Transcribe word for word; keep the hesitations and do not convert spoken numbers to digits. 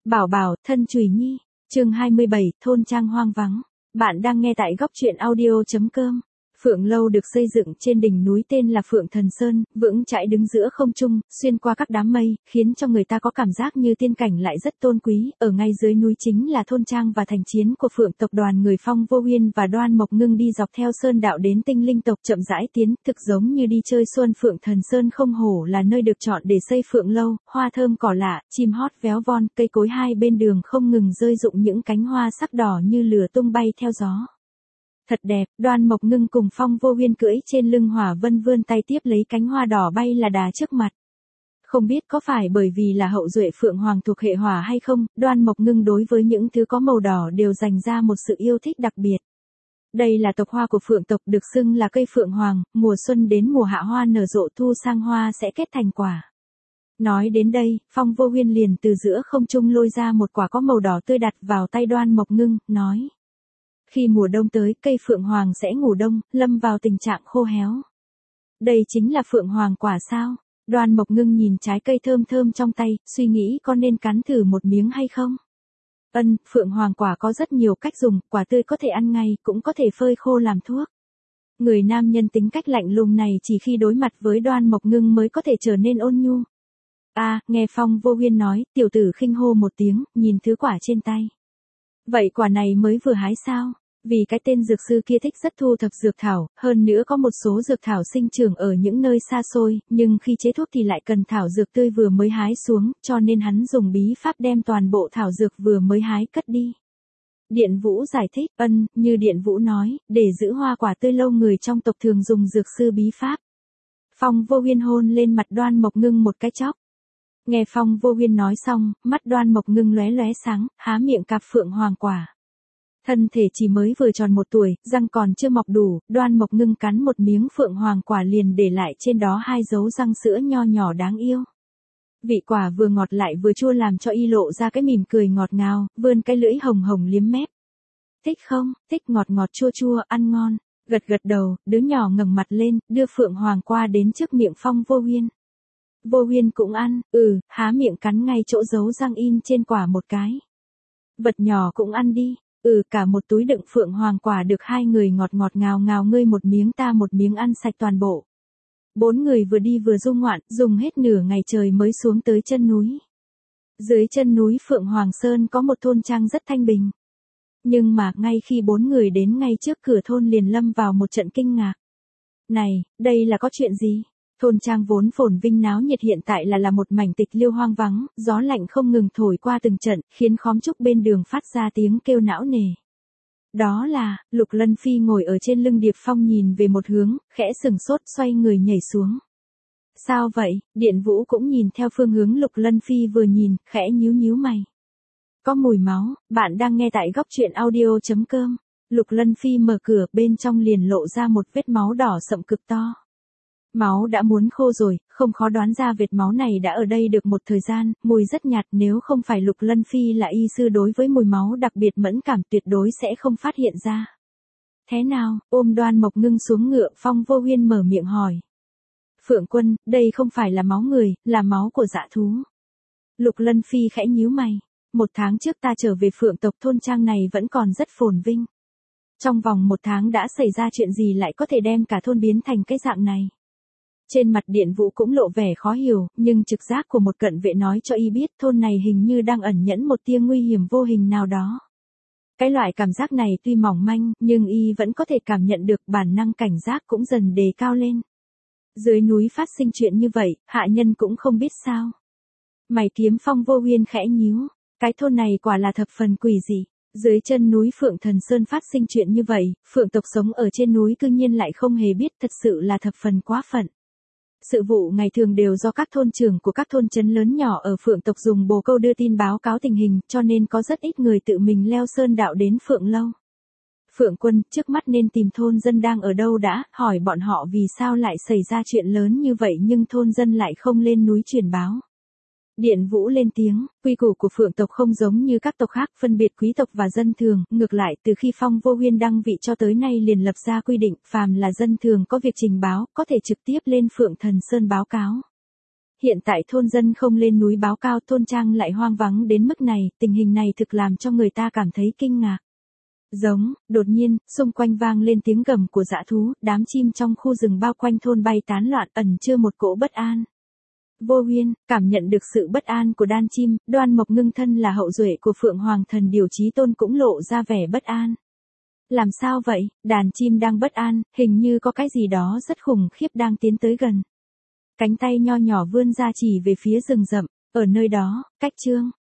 Bảo bảo, thân chùy nhi. Chương hai mươi bảy, thôn trang hoang vắng. Bạn đang nghe tại góc truyện audio chấm com. Phượng Lâu được xây dựng trên đỉnh núi tên là Phượng Thần Sơn, vững chãi đứng giữa không trung, xuyên qua các đám mây, khiến cho người ta có cảm giác như tiên cảnh lại rất tôn quý. Ở ngay dưới núi chính là thôn trang và thành chiến của Phượng tộc đoàn người Phong Vô Huyên và Đoan Mộc Ngưng đi dọc theo sơn đạo đến Tinh Linh tộc chậm rãi tiến, thực giống như đi chơi xuân. Phượng Thần Sơn không hổ là nơi được chọn để xây Phượng Lâu, hoa thơm cỏ lạ, chim hót véo von, cây cối hai bên đường không ngừng rơi rụng những cánh hoa sắc đỏ như lửa tung bay theo gió. Thật đẹp, Đoan Mộc Ngưng cùng Phong Vô Huyên cưỡi trên lưng Hỏa Vân vươn tay tiếp lấy cánh hoa đỏ bay là đà trước mặt. Không biết có phải bởi vì là hậu duệ Phượng Hoàng thuộc hệ hỏa hay không, Đoan Mộc Ngưng đối với những thứ có màu đỏ đều dành ra một sự yêu thích đặc biệt. Đây là tộc hoa của Phượng tộc được xưng là cây Phượng Hoàng, mùa xuân đến mùa hạ hoa nở rộ, thu sang hoa sẽ kết thành quả. Nói đến đây, Phong Vô Huyên liền từ giữa không trung lôi ra một quả có màu đỏ tươi đặt vào tay Đoan Mộc Ngưng, nói. Khi mùa đông tới, cây Phượng Hoàng sẽ ngủ đông, lâm vào tình trạng khô héo. Đây chính là Phượng Hoàng quả sao? Đoan Mộc Ngưng nhìn trái cây thơm thơm trong tay, suy nghĩ có nên cắn thử một miếng hay không? Ân, Phượng Hoàng quả có rất nhiều cách dùng, quả tươi có thể ăn ngay, cũng có thể phơi khô làm thuốc. Người nam nhân tính cách lạnh lùng này chỉ khi đối mặt với Đoan Mộc Ngưng mới có thể trở nên ôn nhu. À, nghe Phong Vô Huyên nói, tiểu tử khinh hô một tiếng, nhìn thứ quả trên tay. Vậy quả này mới vừa hái sao? Vì cái tên dược sư kia thích rất thu thập dược thảo, hơn nữa có một số dược thảo sinh trưởng ở những nơi xa xôi, nhưng khi chế thuốc thì lại cần thảo dược tươi vừa mới hái xuống, cho nên hắn dùng bí pháp đem toàn bộ thảo dược vừa mới hái cất đi. Điện Vũ giải thích, ân, như Điện Vũ nói, để giữ hoa quả tươi lâu người trong tộc thường dùng dược sư bí pháp. Phong Vô Huyên hôn lên mặt Đoan Mộc Ngưng một cái chóc. Nghe Phong Vô Huyên nói xong, mắt Đoan Mộc Ngưng lóe lóe sáng, há miệng cạp Phượng Hoàng quả. Thân thể chỉ mới vừa tròn một tuổi, răng còn chưa mọc đủ, Đoan Mộc Ngưng cắn một miếng Phượng Hoàng quả liền để lại trên đó hai dấu răng sữa nho nhỏ đáng yêu. Vị quả vừa ngọt lại vừa chua làm cho y lộ ra cái mỉm cười ngọt ngào, vươn cái lưỡi hồng hồng liếm mép. Thích không, thích ngọt ngọt chua chua, ăn ngon. Gật gật đầu, đứa nhỏ ngẩng mặt lên, đưa Phượng Hoàng qua đến trước miệng Phong Vô Huyên. Vô Huyên cũng ăn, ừ, há miệng cắn ngay chỗ dấu răng in trên quả một cái. Vật nhỏ cũng ăn đi, ừ, cả một túi đựng Phượng Hoàng quả được hai người ngọt ngọt ngào ngào, ngươi một miếng ta một miếng, ăn sạch toàn bộ. Bốn người vừa đi vừa du ngoạn, dùng hết nửa ngày trời mới xuống tới chân núi. Dưới chân núi Phượng Hoàng Sơn có một thôn trang rất thanh bình. Nhưng mà ngay khi bốn người đến ngay trước cửa thôn liền lâm vào một trận kinh ngạc. Này, đây là có chuyện gì? Thôn trang vốn phồn vinh náo nhiệt hiện tại là là một mảnh tịch liêu hoang vắng, gió lạnh không ngừng thổi qua từng trận, khiến khóm trúc bên đường phát ra tiếng kêu não nề. Đó là, Lục Lân Phi ngồi ở trên lưng Điệp Phong nhìn về một hướng, khẽ sừng sốt xoay người nhảy xuống. Sao vậy? Điện Vũ cũng nhìn theo phương hướng Lục Lân Phi vừa nhìn, khẽ nhíu nhíu mày. Có mùi máu, bạn đang nghe tại góc truyện audio chấm com. Lục Lân Phi mở cửa, bên trong liền lộ ra một vết máu đỏ sậm cực to. Máu đã muốn khô rồi, không khó đoán ra vệt máu này đã ở đây được một thời gian, mùi rất nhạt, nếu không phải Lục Lân Phi là y sư đối với mùi máu đặc biệt mẫn cảm tuyệt đối sẽ không phát hiện ra. Thế nào, ôm Đoan Mộc Ngưng xuống ngựa, Phong Vô Huyên mở miệng hỏi. Phượng Quân, đây không phải là máu người, là máu của dã thú. Lục Lân Phi khẽ nhíu mày. Một tháng trước ta trở về Phượng tộc, thôn trang này vẫn còn rất phồn vinh. Trong vòng một tháng đã xảy ra chuyện gì lại có thể đem cả thôn biến thành cái dạng này? Trên mặt Điện Vũ cũng lộ vẻ khó hiểu, nhưng trực giác của một cận vệ nói cho y biết thôn này hình như đang ẩn nhẫn một tia nguy hiểm vô hình nào đó. Cái loại cảm giác này tuy mỏng manh, nhưng y vẫn có thể cảm nhận được, bản năng cảnh giác cũng dần đề cao lên. Dưới núi phát sinh chuyện như vậy, hạ nhân cũng không biết sao. Mày kiếm Phong Vô Huyên khẽ nhíu, cái thôn này quả là thập phần quỷ dị. Dưới chân núi Phượng Thần Sơn phát sinh chuyện như vậy, Phượng tộc sống ở trên núi cư nhiên lại không hề biết, thật sự là thập phần quá phận. Sự vụ ngày thường đều do các thôn trưởng của các thôn trấn lớn nhỏ ở Phượng tộc dùng bồ câu đưa tin báo cáo tình hình, cho nên có rất ít người tự mình leo sơn đạo đến Phượng Lâu. Phượng Quân, trước mắt nên tìm thôn dân đang ở đâu đã, hỏi bọn họ vì sao lại xảy ra chuyện lớn như vậy nhưng thôn dân lại không lên núi truyền báo. Điện Vũ lên tiếng, quy củ của Phượng tộc không giống như các tộc khác phân biệt quý tộc và dân thường, ngược lại từ khi Phong Vô Huyên đăng vị cho tới nay liền lập ra quy định, phàm là dân thường có việc trình báo, có thể trực tiếp lên Phượng Thần Sơn báo cáo. hiện tại thôn dân không lên núi báo cao, thôn trang lại hoang vắng đến mức này, tình hình này thực làm cho người ta cảm thấy kinh ngạc. Giống, đột nhiên, xung quanh vang lên tiếng gầm của dã thú, đám chim trong khu rừng bao quanh thôn bay tán loạn, ẩn chứa một cỗ bất an. Vô Huyên, cảm nhận được sự bất an của đàn chim, Đoan Mộc Ngưng thân là hậu duệ của Phượng Hoàng Thần Điều Chí Tôn cũng lộ ra vẻ bất an. Làm sao vậy, đàn chim đang bất an, hình như có cái gì đó rất khủng khiếp đang tiến tới gần. Cánh tay nho nhỏ vươn ra chỉ về phía rừng rậm, ở nơi đó, cách Trương